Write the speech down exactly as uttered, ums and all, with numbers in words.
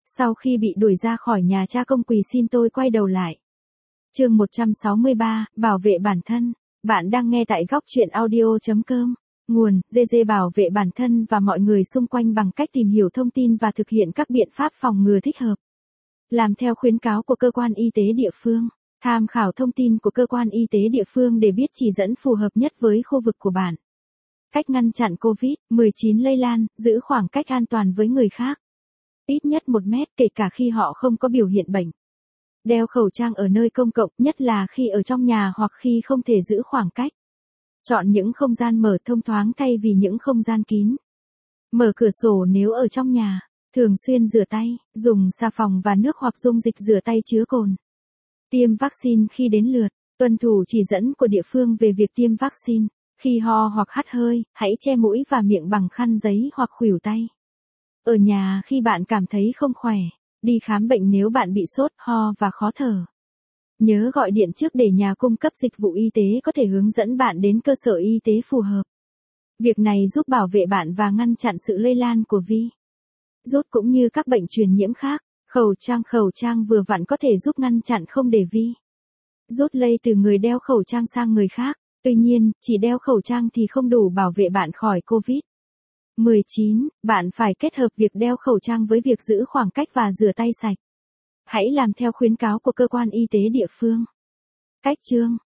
Sau khi bị đuổi ra khỏi nhà cha công quỳ xin tôi quay đầu lại. Chương một trăm sáu mươi ba, bảo vệ bản thân. Bạn đang nghe tại góc truyện audio chấm com. Nguồn: giê giê bảo vệ bản thân và mọi người xung quanh bằng cách tìm hiểu thông tin và thực hiện các biện pháp phòng ngừa thích hợp. Làm theo khuyến cáo của cơ quan y tế địa phương. Tham khảo thông tin của cơ quan y tế địa phương để biết chỉ dẫn phù hợp nhất với khu vực của bạn. Cách ngăn chặn covid mười chín lây lan: giữ khoảng cách an toàn với người khác. Ít nhất một mét kể cả khi họ không có biểu hiện bệnh. Đeo khẩu trang ở nơi công cộng, nhất là khi ở trong nhà hoặc khi không thể giữ khoảng cách. Chọn những không gian mở thông thoáng thay vì những không gian kín. Mở cửa sổ nếu ở trong nhà. Thường xuyên rửa tay, dùng xà phòng và nước hoặc dung dịch rửa tay chứa cồn. Tiêm vaccine khi đến lượt. Tuân thủ chỉ dẫn của địa phương về việc tiêm vaccine. Khi ho hoặc hắt hơi, hãy che mũi và miệng bằng khăn giấy hoặc khuỷu tay. Ở nhà khi bạn cảm thấy không khỏe. Đi khám bệnh nếu bạn bị sốt, ho và khó thở. Nhớ gọi điện trước để nhà cung cấp dịch vụ y tế có thể hướng dẫn bạn đến cơ sở y tế phù hợp. Việc này giúp bảo vệ bạn và ngăn chặn sự lây lan của virus cũng như các bệnh truyền nhiễm khác. Khẩu trang Khẩu trang vừa vặn có thể giúp ngăn chặn không để virus lây từ người đeo khẩu trang sang người khác. Tuy nhiên, chỉ đeo khẩu trang thì không đủ bảo vệ bạn khỏi covid mười chín. Bạn phải kết hợp việc đeo khẩu trang với việc giữ khoảng cách và rửa tay sạch. Hãy làm theo khuyến cáo của cơ quan y tế địa phương. Cách chương